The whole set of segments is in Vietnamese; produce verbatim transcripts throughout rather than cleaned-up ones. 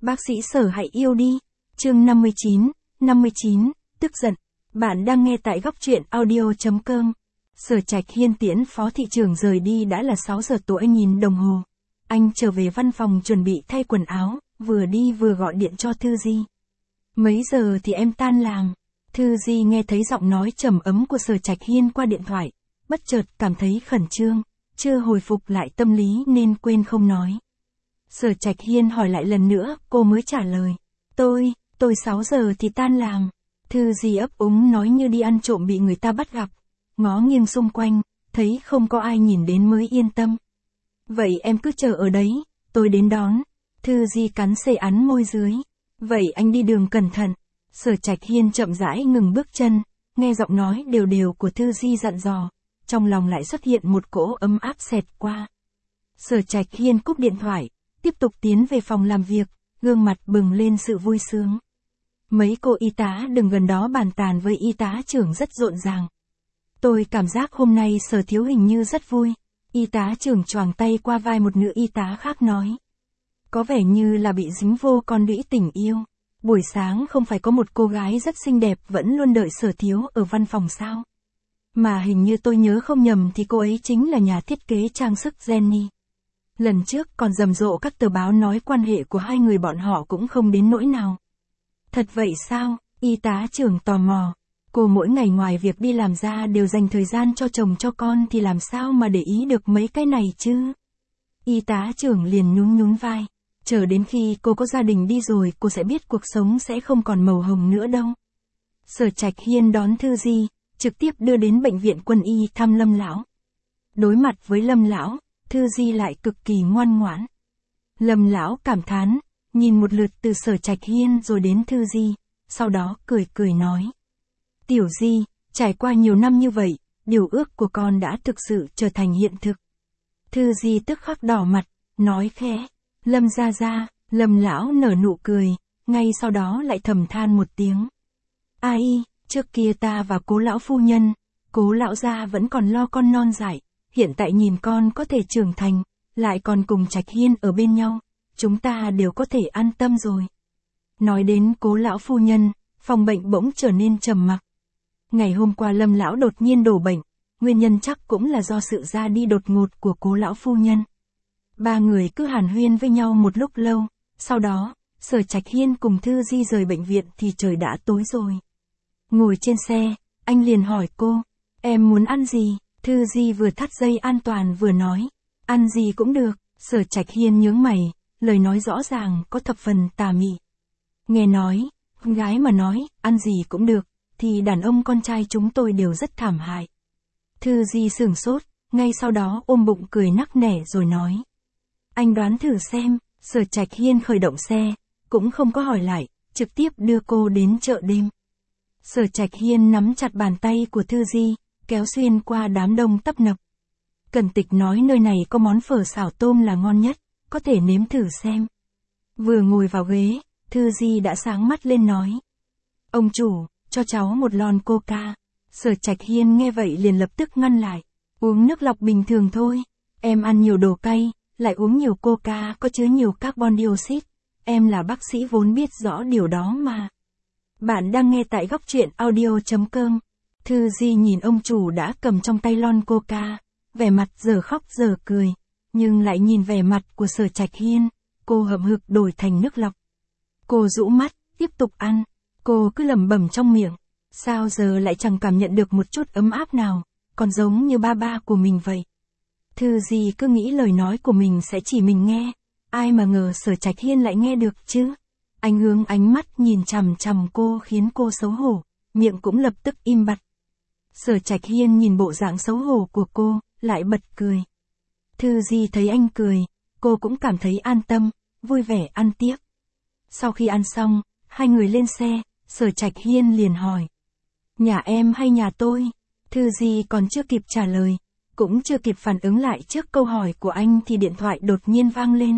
Bác sĩ Sở hãy yêu đi. Chương năm mươi chín, năm mươi chín, tức giận. Bạn đang nghe tại góc truyện audio chấm com. Sở Trạch Hiên tiễn phó thị trưởng rời đi đã là sáu giờ tối, anh nhìn đồng hồ. Anh trở về văn phòng chuẩn bị thay quần áo, vừa đi vừa gọi điện cho Thư Di. Mấy giờ thì em tan làm? Thư Di nghe thấy giọng nói trầm ấm của Sở Trạch Hiên qua điện thoại, bất chợt cảm thấy khẩn trương, chưa hồi phục lại tâm lý nên quên không nói. Sở Trạch Hiên hỏi lại lần nữa, cô mới trả lời. Tôi, tôi sáu giờ thì tan làm. Thư Di ấp úng nói như đi ăn trộm bị người ta bắt gặp. Ngó nghiêng xung quanh, thấy không có ai nhìn đến mới yên tâm. Vậy em cứ chờ ở đấy, tôi đến đón. Thư Di cắn xề ắn môi dưới. Vậy anh đi đường cẩn thận. Sở Trạch Hiên chậm rãi ngừng bước chân, nghe giọng nói đều đều của Thư Di dặn dò. Trong lòng lại xuất hiện một cỗ ấm áp xẹt qua. Sở Trạch Hiên cúp điện thoại, tiếp tục tiến về phòng làm việc, gương mặt bừng lên sự vui sướng. Mấy cô y tá đứng gần đó bàn tán với y tá trưởng rất rộn ràng. Tôi cảm giác hôm nay Sở thiếu hình như rất vui. Y tá trưởng choàng tay qua vai một nữ y tá khác nói. Có vẻ như là bị dính vô con đũy tình yêu. Buổi sáng không phải có một cô gái rất xinh đẹp vẫn luôn đợi Sở thiếu ở văn phòng sao? Mà hình như tôi nhớ không nhầm thì cô ấy chính là nhà thiết kế trang sức Jenny. Lần trước còn rầm rộ các tờ báo nói quan hệ của hai người bọn họ cũng không đến nỗi nào. Thật vậy sao? Y tá trưởng tò mò. Cô mỗi ngày ngoài việc đi làm ra đều dành thời gian cho chồng cho con thì làm sao mà để ý được mấy cái này chứ? Y tá trưởng liền nhún nhún vai. Chờ đến khi cô có gia đình đi rồi cô sẽ biết cuộc sống sẽ không còn màu hồng nữa đâu. Sở Trạch Hiên đón Thư Di, trực tiếp đưa đến bệnh viện quân y thăm Lâm lão. Đối mặt với Lâm lão, Thư Di lại cực kỳ ngoan ngoãn. Lâm lão cảm thán, nhìn một lượt từ Sở Trạch Hiên rồi đến Thư Di, sau đó cười cười nói. Tiểu Di, trải qua nhiều năm như vậy, điều ước của con đã thực sự trở thành hiện thực. Thư Di tức khắc đỏ mặt, nói khẽ, Lâm gia gia. Lâm lão nở nụ cười, ngay sau đó lại thầm than một tiếng. Ai, trước kia ta và Cố lão phu nhân, Cố lão gia vẫn còn lo con non dại, hiện tại nhìn con có thể trưởng thành, lại còn cùng Trạch Hiên ở bên nhau, chúng ta đều có thể an tâm rồi. Nói đến Cố lão phu nhân, phòng bệnh bỗng trở nên trầm mặc. Ngày hôm qua Lâm lão đột nhiên đổ bệnh, nguyên nhân chắc cũng là do sự ra đi đột ngột của Cố lão phu nhân. Ba người cứ hàn huyên với nhau một lúc lâu, sau đó, Sở Trạch Hiên cùng Thư Di rời bệnh viện thì trời đã tối rồi. Ngồi trên xe, anh liền hỏi cô, em muốn ăn gì? Thư Di vừa thắt dây an toàn vừa nói, ăn gì cũng được. Sở Trạch Hiên nhướng mày, lời nói rõ ràng có thập phần tà mị. Nghe nói, con gái mà nói, ăn gì cũng được, thì đàn ông con trai chúng tôi đều rất thảm hại. Thư Di sửng sốt, ngay sau đó ôm bụng cười nắc nẻ rồi nói. Anh đoán thử xem. Sở Trạch Hiên khởi động xe, cũng không có hỏi lại, trực tiếp đưa cô đến chợ đêm. Sở Trạch Hiên nắm chặt bàn tay của Thư Di, kéo xuyên qua đám đông tấp nập. Cẩn Tịch nói nơi này có món phở xào tôm là ngon nhất, có thể nếm thử xem. Vừa ngồi vào ghế, Thư Di đã sáng mắt lên nói. Ông chủ, cho cháu một lon coca. Sở Trạch Hiên nghe vậy liền lập tức ngăn lại. Uống nước lọc bình thường thôi, em ăn nhiều đồ cay, lại uống nhiều coca có chứa nhiều carbon dioxide. Em là bác sĩ vốn biết rõ điều đó mà. Bạn đang nghe tại góc truyện audio chấm com. Thư Di nhìn ông chủ đã cầm trong tay lon coca, vẻ mặt giờ khóc giờ cười, nhưng lại nhìn vẻ mặt của Sở Trạch Hiên, cô hậm hực đổi thành nước lọc. Cô rũ mắt, tiếp tục ăn, cô cứ lẩm bẩm trong miệng, sao giờ lại chẳng cảm nhận được một chút ấm áp nào, còn giống như ba ba của mình vậy. Thư Di cứ nghĩ lời nói của mình sẽ chỉ mình nghe, ai mà ngờ Sở Trạch Hiên lại nghe được chứ. Anh hướng ánh mắt nhìn chằm chằm cô khiến cô xấu hổ, miệng cũng lập tức im bặt. Sở Trạch Hiên nhìn bộ dạng xấu hổ của cô, lại bật cười. Thư Di thấy anh cười, cô cũng cảm thấy an tâm, vui vẻ ăn tiếp. Sau khi ăn xong, hai người lên xe, Sở Trạch Hiên liền hỏi. Nhà em hay nhà tôi? Thư Di còn chưa kịp trả lời, cũng chưa kịp phản ứng lại trước câu hỏi của anh thì điện thoại đột nhiên vang lên.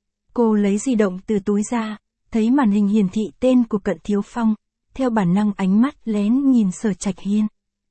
Cô lấy di động từ túi ra, thấy màn hình hiển thị tên của Cận Thiếu Phong, theo bản năng ánh mắt lén nhìn Sở Trạch Hiên.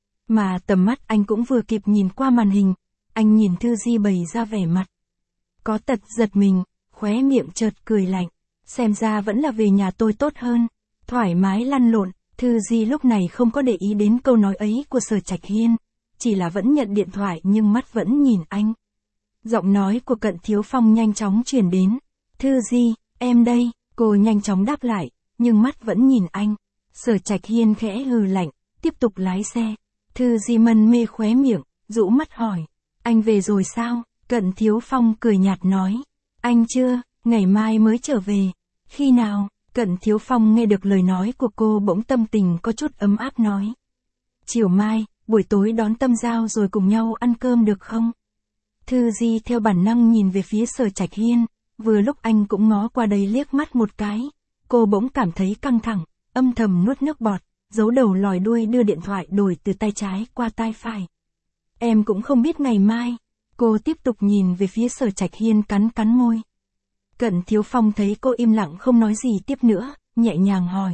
Mà tầm mắt anh cũng vừa kịp nhìn qua màn hình, anh nhìn Thư Di bày ra vẻ mặt. Có tật giật mình, khóe miệng chợt cười lạnh. xem ra vẫn là về nhà tôi tốt hơn. Thoải mái lăn lộn, Thư Di lúc này không có để ý đến câu nói ấy của Sở Trạch Hiên, chỉ là vẫn nhận điện thoại nhưng mắt vẫn nhìn anh. Giọng nói của Cận Thiếu Phong nhanh chóng truyền đến. Thư Di, em đây, cô nhanh chóng đáp lại, nhưng mắt vẫn nhìn anh. Sở Trạch Hiên khẽ hừ lạnh, tiếp tục lái xe. Thư Di mân mê khóe miệng, rũ mắt hỏi. Anh về rồi sao? Cận Thiếu Phong cười nhạt nói. Anh chưa, ngày mai mới trở về. Khi nào? Cận Thiếu Phong nghe được lời nói của cô bỗng tâm tình có chút ấm áp nói. Chiều mai, buổi tối đón Tâm Giao rồi cùng nhau ăn cơm được không? Thư Di theo bản năng nhìn về phía Sở Trạch Hiên, vừa lúc anh cũng ngó qua đây liếc mắt một cái. Cô bỗng cảm thấy căng thẳng, âm thầm nuốt nước bọt, giấu đầu lòi đuôi đưa điện thoại đổi từ tay trái qua tay phải. Em cũng không biết ngày mai. Cô tiếp tục nhìn về phía Sở Trạch Hiên cắn cắn môi. Cận Thiếu Phong thấy cô im lặng không nói gì tiếp nữa, nhẹ nhàng hỏi.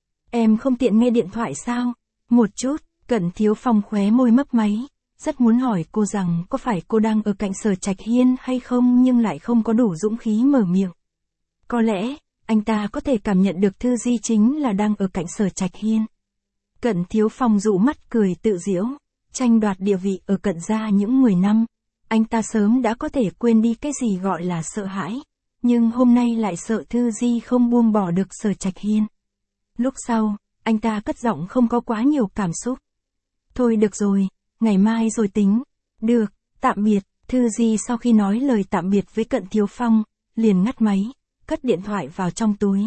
Em không tiện nghe điện thoại sao? Một chút, Cận Thiếu Phong khóe môi mấp máy, rất muốn hỏi cô rằng có phải cô đang ở cạnh Sở Trạch Hiên hay không nhưng lại không có đủ dũng khí mở miệng. Có lẽ, anh ta có thể cảm nhận được Thư Di chính là đang ở cạnh Sở Trạch Hiên. Cận Thiếu Phong dụ mắt cười tự giễu, tranh đoạt địa vị ở Cận gia những mười năm, anh ta sớm đã có thể quên đi cái gì gọi là sợ hãi, nhưng hôm nay lại sợ Thư Di không buông bỏ được Sở Trạch Hiên. Lúc sau, anh ta cất giọng không có quá nhiều cảm xúc. Thôi được rồi, ngày mai rồi tính. Được, tạm biệt. Thư Di sau khi nói lời tạm biệt với Cận Thiếu Phong, liền ngắt máy, cất điện thoại vào trong túi.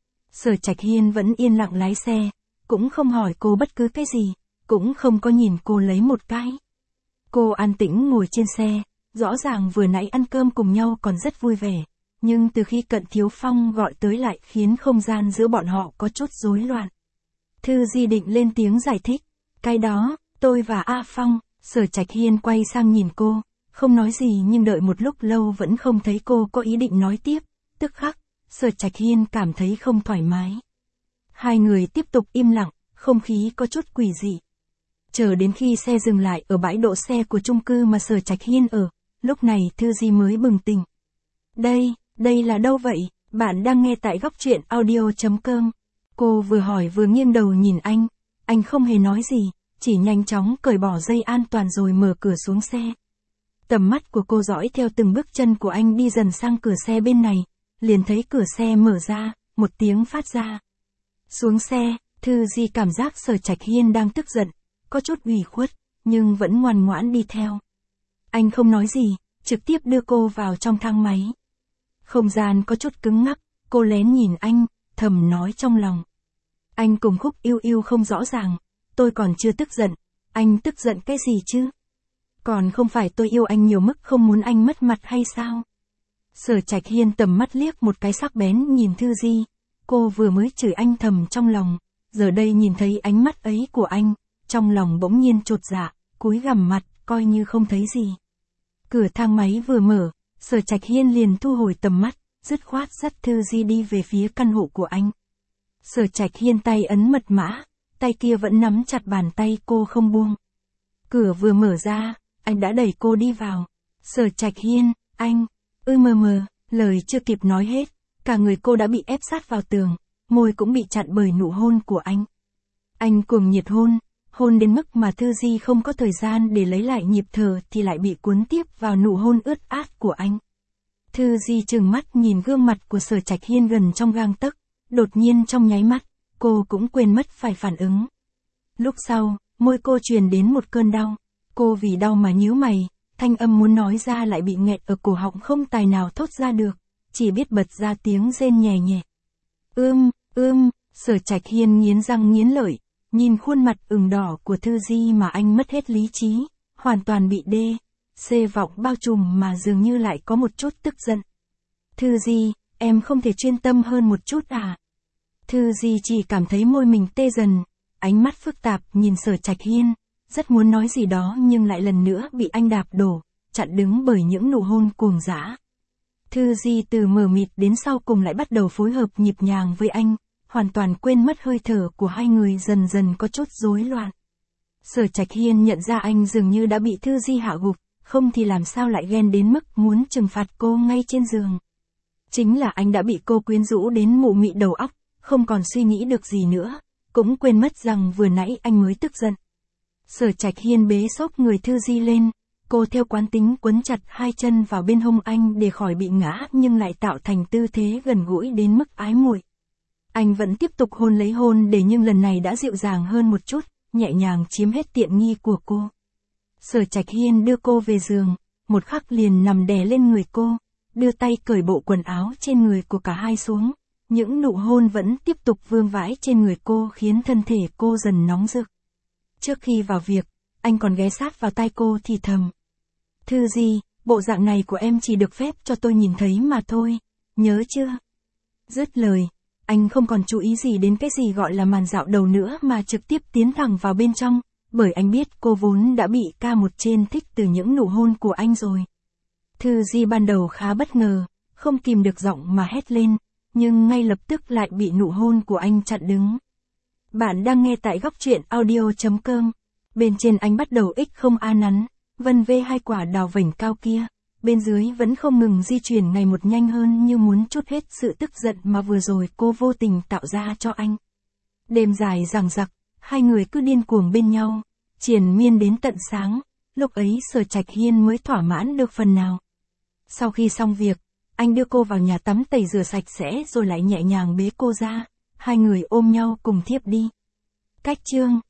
Sở Trạch Hiên vẫn yên lặng lái xe, cũng không hỏi cô bất cứ cái gì, cũng không có nhìn cô lấy một cái. Cô an tĩnh ngồi trên xe, rõ ràng vừa nãy ăn cơm cùng nhau còn rất vui vẻ, nhưng từ khi Cận Thiếu Phong gọi tới lại khiến không gian giữa bọn họ có chút rối loạn. Thư Di định lên tiếng giải thích, cái đó, tôi và A Phong. Sở Trạch Hiên quay sang nhìn cô, không nói gì nhưng đợi một lúc lâu vẫn không thấy cô có ý định nói tiếp, tức khắc, Sở Trạch Hiên cảm thấy không thoải mái. Hai người tiếp tục im lặng, không khí có chút quỷ dị. Chờ đến khi xe dừng lại ở bãi đỗ xe của chung cư mà Sở Trạch Hiên ở, lúc này Thư Di mới bừng tỉnh. Đây, đây là đâu vậy? Bạn đang nghe tại góc truyện audio chấm com. Cô vừa hỏi vừa nghiêng đầu nhìn anh, anh không hề nói gì, chỉ nhanh chóng cởi bỏ dây an toàn rồi mở cửa xuống xe. Tầm mắt của cô dõi theo từng bước chân của anh đi dần sang cửa xe bên này, liền thấy cửa xe mở ra, một tiếng phát ra. Xuống xe, Thư Di cảm giác Sở Trạch Hiên đang tức giận, có chút ủy khuất, nhưng vẫn ngoan ngoãn đi theo. Anh không nói gì, trực tiếp đưa cô vào trong thang máy. Không gian có chút cứng ngắc, cô lén nhìn anh, thầm nói trong lòng. Anh cùng Khúc Yêu Yêu không rõ ràng, tôi còn chưa tức giận, anh tức giận cái gì chứ? Còn không phải tôi yêu anh nhiều mức không muốn anh mất mặt hay sao? Sở Trạch Hiên tầm mắt liếc một cái sắc bén nhìn Thư Di, cô vừa mới chửi anh thầm trong lòng, giờ đây nhìn thấy ánh mắt ấy của anh, trong lòng bỗng nhiên chột dạ, cúi gằm mặt, coi như không thấy gì. Cửa thang máy vừa mở, Sở Trạch Hiên liền thu hồi tầm mắt, dứt khoát dắt Thư Di đi về phía căn hộ của anh. Sở Trạch Hiên tay ấn mật mã, tay kia vẫn nắm chặt bàn tay cô không buông. Cửa vừa mở ra, anh đã đẩy cô đi vào. Sở Trạch Hiên, anh, ư mờ mờ, lời chưa kịp nói hết, cả người cô đã bị ép sát vào tường, môi cũng bị chặn bởi nụ hôn của anh. Anh cuồng nhiệt hôn, hôn đến mức mà Thư Di không có thời gian để lấy lại nhịp thở thì lại bị cuốn tiếp vào nụ hôn ướt át của anh. Thư Di trừng mắt nhìn gương mặt của Sở Trạch Hiên gần trong gang tấc, đột nhiên trong nháy mắt, cô cũng quên mất phải phản ứng. Lúc sau, môi cô truyền đến một cơn đau, cô vì đau mà nhíu mày, thanh âm muốn nói ra lại bị nghẹt ở cổ họng không tài nào thốt ra được, chỉ biết bật ra tiếng rên nhẹ nhẹ. Ưm, ưm, Sở Trạch Hiên nghiến răng nghiến lợi, nhìn khuôn mặt ửng đỏ của Thư Di mà anh mất hết lý trí, hoàn toàn bị đê, xê vọng bao trùm mà dường như lại có một chút tức giận. Thư Di, em không thể chuyên tâm hơn một chút à? Thư Di chỉ cảm thấy môi mình tê dần, ánh mắt phức tạp nhìn Sở Trạch Hiên, rất muốn nói gì đó nhưng lại lần nữa bị anh đạp đổ, chặn đứng bởi những nụ hôn cuồng dã. Thư Di từ mờ mịt đến sau cùng lại bắt đầu phối hợp nhịp nhàng với anh, hoàn toàn quên mất hơi thở của hai người dần dần có chút rối loạn. Sở Trạch Hiên nhận ra anh dường như đã bị Thư Di hạ gục, không thì làm sao lại ghen đến mức muốn trừng phạt cô ngay trên giường. Chính là anh đã bị cô quyến rũ đến mụ mị đầu óc, không còn suy nghĩ được gì nữa, cũng quên mất rằng vừa nãy anh mới tức giận. Sở Trạch Hiên bế xốp người Thư Di lên, cô theo quán tính quấn chặt hai chân vào bên hông anh để khỏi bị ngã nhưng lại tạo thành tư thế gần gũi đến mức ái muội. Anh vẫn tiếp tục hôn lấy hôn để nhưng lần này đã dịu dàng hơn một chút, nhẹ nhàng chiếm hết tiện nghi của cô. Sở Trạch Hiên đưa cô về giường, một khắc liền nằm đè lên người cô, đưa tay cởi bộ quần áo trên người của cả hai xuống. Những nụ hôn vẫn tiếp tục vương vãi trên người cô khiến thân thể cô dần nóng rực. Trước khi vào việc, anh còn ghé sát vào tai cô thì thầm. Thư Di, bộ dạng này của em chỉ được phép cho tôi nhìn thấy mà thôi, nhớ chưa? Dứt lời, anh không còn chú ý gì đến cái gì gọi là màn dạo đầu nữa mà trực tiếp tiến thẳng vào bên trong, bởi anh biết cô vốn đã bị ca một trên thích từ những nụ hôn của anh rồi. Thư Di ban đầu khá bất ngờ, không kìm được giọng mà hét lên, nhưng ngay lập tức lại bị nụ hôn của anh chặn đứng. Bạn đang nghe tại góc truyện audio chấm com. Bên trên anh bắt đầu ích không a nắn, vân vê hai quả đào vểnh cao kia, bên dưới vẫn không ngừng di chuyển ngày một nhanh hơn như muốn trút hết sự tức giận mà vừa rồi cô vô tình tạo ra cho anh. Đêm dài dằng dặc, hai người cứ điên cuồng bên nhau, triền miên đến tận sáng, lúc ấy Sở Trạch Hiên mới thỏa mãn được phần nào. Sau khi xong việc, anh đưa cô vào nhà tắm tẩy rửa sạch sẽ rồi lại nhẹ nhàng bế cô ra, hai người ôm nhau cùng thiếp đi. Cách chương